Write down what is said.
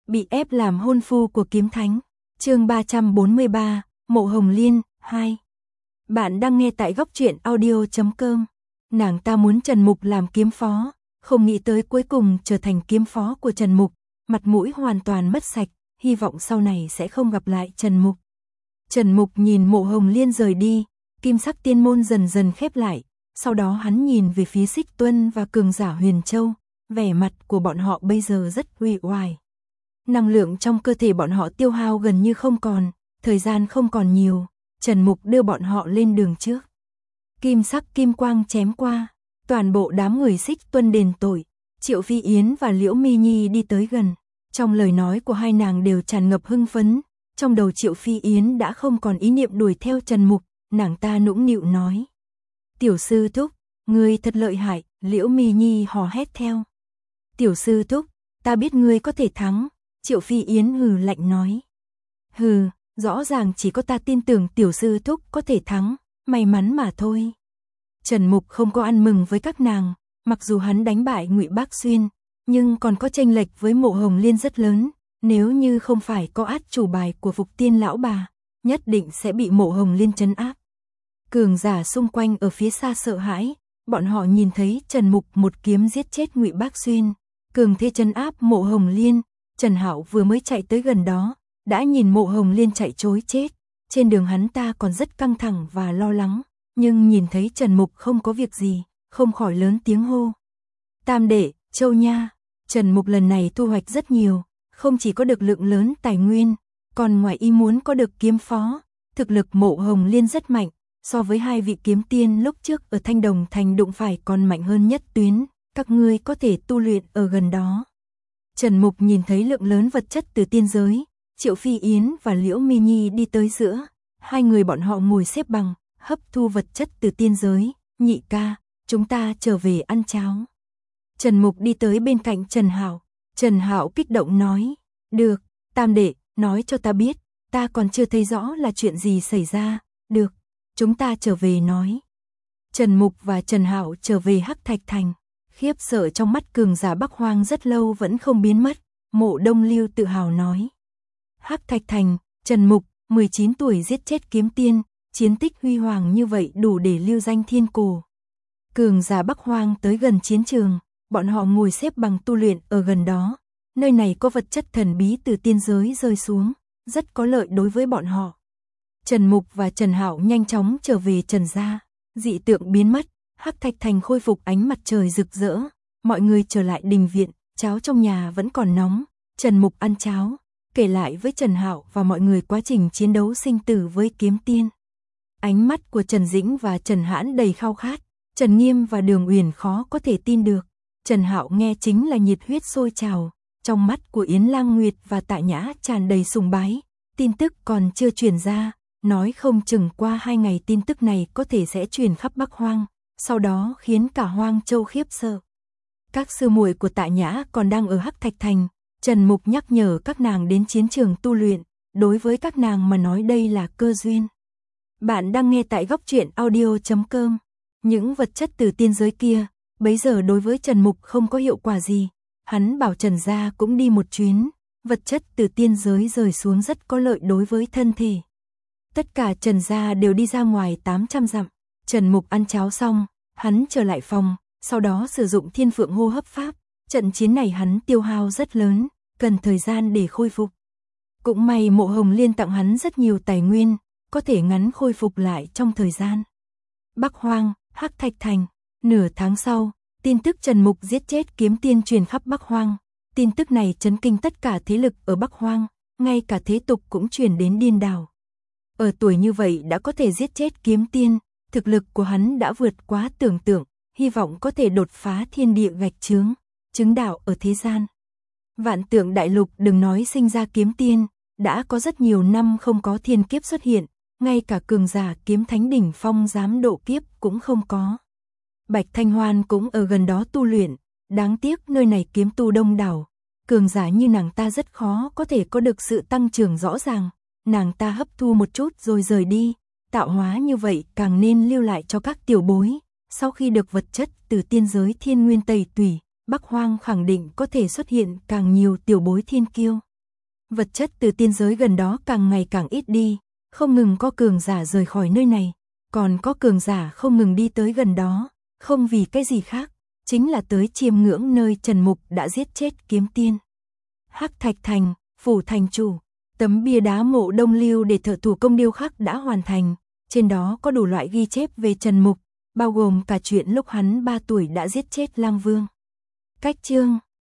Bị ép làm hôn phu của kiếm thánh. Chương 343, Mộ Hồng Liên 2. Bạn đang nghe tại góc truyện audio.com. Nàng ta muốn Trần Mục làm kiếm phó, không nghĩ tới cuối cùng trở thành kiếm phó của Trần Mục, mặt mũi hoàn toàn mất sạch, hy vọng sau này sẽ không gặp lại Trần Mục. Trần Mục nhìn Mộ Hồng Liên rời đi, kim sắc tiên môn dần dần khép lại, sau đó hắn nhìn về phía Xích Tuân và cường giả Huyền Châu, vẻ mặt của bọn họ bây giờ rất uể oải. Năng lượng trong cơ thể bọn họ tiêu hao gần như không còn, thời gian không còn nhiều, Trần Mục đưa bọn họ lên đường trước. Kim sắc kim quang chém qua, toàn bộ đám người Xích Tuân đền tội, Triệu Phi Yến và Liễu Mi Nhi đi tới gần. Trong lời nói của hai nàng đều tràn ngập hưng phấn, trong đầu Triệu Phi Yến đã không còn ý niệm đuổi theo Trần Mục, nàng ta nũng nịu nói. Tiểu sư thúc, ngươi thật lợi hại, Liễu Mi Nhi hò hét theo. Tiểu sư thúc, ta biết ngươi có thể thắng, Triệu Phi Yến hừ lạnh nói. Hừ, rõ ràng chỉ có ta tin tưởng tiểu sư thúc có thể thắng, may mắn mà thôi. Trần Mục không có ăn mừng với các nàng, mặc dù hắn đánh bại Ngụy Bác Xuyên, nhưng còn có chênh lệch với Mộ Hồng Liên rất lớn, nếu như không phải có át chủ bài của Phục Tiên lão bà, nhất định sẽ bị Mộ Hồng Liên trấn áp. Cường giả xung quanh ở phía xa sợ hãi, bọn họ nhìn thấy Trần Mục một kiếm giết chết Ngụy Bác Xuyên, cường thế trấn áp Mộ Hồng Liên. Trần Hạo vừa mới chạy tới gần đó, đã nhìn Mộ Hồng Liên chạy trối chết, trên đường hắn ta còn rất căng thẳng và lo lắng, nhưng nhìn thấy Trần Mục không có việc gì, không khỏi lớn tiếng hô. Tam đệ, Châu Nha, Trần Mục lần này thu hoạch rất nhiều, không chỉ có được lượng lớn tài nguyên, còn ngoài ý muốn có được kiếm phó, thực lực Mộ Hồng Liên rất mạnh, so với hai vị kiếm tiên lúc trước ở Thanh Đồng Thành đụng phải còn mạnh hơn nhất tuyến, các ngươi có thể tu luyện ở gần đó. Trần Mục nhìn thấy lượng lớn vật chất từ tiên giới, Triệu Phi Yến và Liễu Mi Nhi đi tới giữa, hai người bọn họ ngồi xếp bằng, hấp thu vật chất từ tiên giới. Nhị ca, chúng ta trở về ăn cháo. Trần Mục đi tới bên cạnh Trần Hạo, Trần Hạo kích động nói, được, tam đệ, nói cho ta biết, ta còn chưa thấy rõ là chuyện gì xảy ra, được, chúng ta trở về nói. Trần Mục và Trần Hạo trở về Hắc Thạch Thành. Khiếp sợ trong mắt cường giả Bắc Hoang rất lâu vẫn không biến mất, Mộ Đông Lưu tự hào nói. Hắc Thạch Thành, Trần Mục, 19 tuổi giết chết kiếm tiên, chiến tích huy hoàng như vậy đủ để lưu danh thiên cổ. Cường giả Bắc Hoang tới gần chiến trường, bọn họ ngồi xếp bằng tu luyện ở gần đó, nơi này có vật chất thần bí từ tiên giới rơi xuống, rất có lợi đối với bọn họ. Trần Mục và Trần Hạo nhanh chóng trở về Trần gia, dị tượng biến mất. Hắc Thạch Thành khôi phục ánh mặt trời rực rỡ, mọi người trở lại đình viện, cháo trong nhà vẫn còn nóng, Trần Mục ăn cháo, kể lại với Trần Hạo và mọi người quá trình chiến đấu sinh tử với kiếm tiên. Ánh mắt của Trần Dĩnh và Trần Hãn đầy khao khát, Trần Nghiêm và Đường Uyển khó có thể tin được, Trần Hạo nghe chính là nhiệt huyết sôi trào, trong mắt của Yến Lang Nguyệt và Tạ Nhã tràn đầy sùng bái, tin tức còn chưa truyền ra, nói không chừng qua 2 ngày tin tức này có thể sẽ truyền khắp Bắc Hoang. Sau đó khiến cả Hoang Châu khiếp sợ. Các sư muội của Tạ Nhã còn đang ở Hắc Thạch Thành, Trần Mục nhắc nhở các nàng đến chiến trường tu luyện, đối với các nàng mà nói đây là cơ duyên. Bạn đang nghe tại góc truyện audio.com. Những vật chất từ tiên giới kia, bấy giờ đối với Trần Mục không có hiệu quả gì, hắn bảo Trần gia cũng đi một chuyến, vật chất từ tiên giới rơi xuống rất có lợi đối với thân thể. Tất cả Trần gia đều đi ra ngoài 800 dặm. Trần Mục ăn cháo xong, hắn trở lại phòng, sau đó sử dụng Thiên Phượng hô hấp pháp, trận chiến này hắn tiêu hao rất lớn, cần thời gian để khôi phục. Cũng may Mộ Hồng Liên tặng hắn rất nhiều tài nguyên, có thể ngắn khôi phục lại trong thời gian. Bắc Hoang, Hắc Thạch Thành, nửa tháng sau, tin tức Trần Mục giết chết kiếm tiên truyền khắp Bắc Hoang, tin tức này chấn kinh tất cả thế lực ở Bắc Hoang, ngay cả thế tục cũng truyền đến điên đảo. Ở tuổi như vậy đã có thể giết chết kiếm tiên, thực lực của hắn đã vượt quá tưởng tượng, hy vọng có thể đột phá thiên địa gạch chướng, chứng đạo ở thế gian. Vạn Tượng Đại Lục đừng nói sinh ra kiếm tiên, đã có rất nhiều năm không có thiên kiếp xuất hiện, ngay cả cường giả kiếm thánh đỉnh phong dám độ kiếp cũng không có. Bạch Thanh Hoan cũng ở gần đó tu luyện, đáng tiếc nơi này kiếm tu đông đảo, cường giả như nàng ta rất khó có thể có được sự tăng trưởng rõ ràng, nàng ta hấp thu một chút rồi rời đi. Tạo hóa như vậy càng nên lưu lại cho các tiểu bối, sau khi được vật chất từ tiên giới thiên nguyên tẩy tủy, Bắc Hoang khẳng định có thể xuất hiện càng nhiều tiểu bối thiên kiêu. Vật chất từ tiên giới gần đó càng ngày càng ít đi, không ngừng có cường giả rời khỏi nơi này, còn có cường giả không ngừng đi tới gần đó, không vì cái gì khác, chính là tới chiêm ngưỡng nơi Trần Mục đã giết chết kiếm tiên. Hắc Thạch Thành, phủ thành chủ, tấm bia đá mộ Đông Lưu để thợ thủ công điêu khắc đã hoàn thành, trên đó có đủ loại ghi chép về Trần Mục, bao gồm cả chuyện lúc hắn 3 tuổi đã giết chết Lang Vương. Cách chương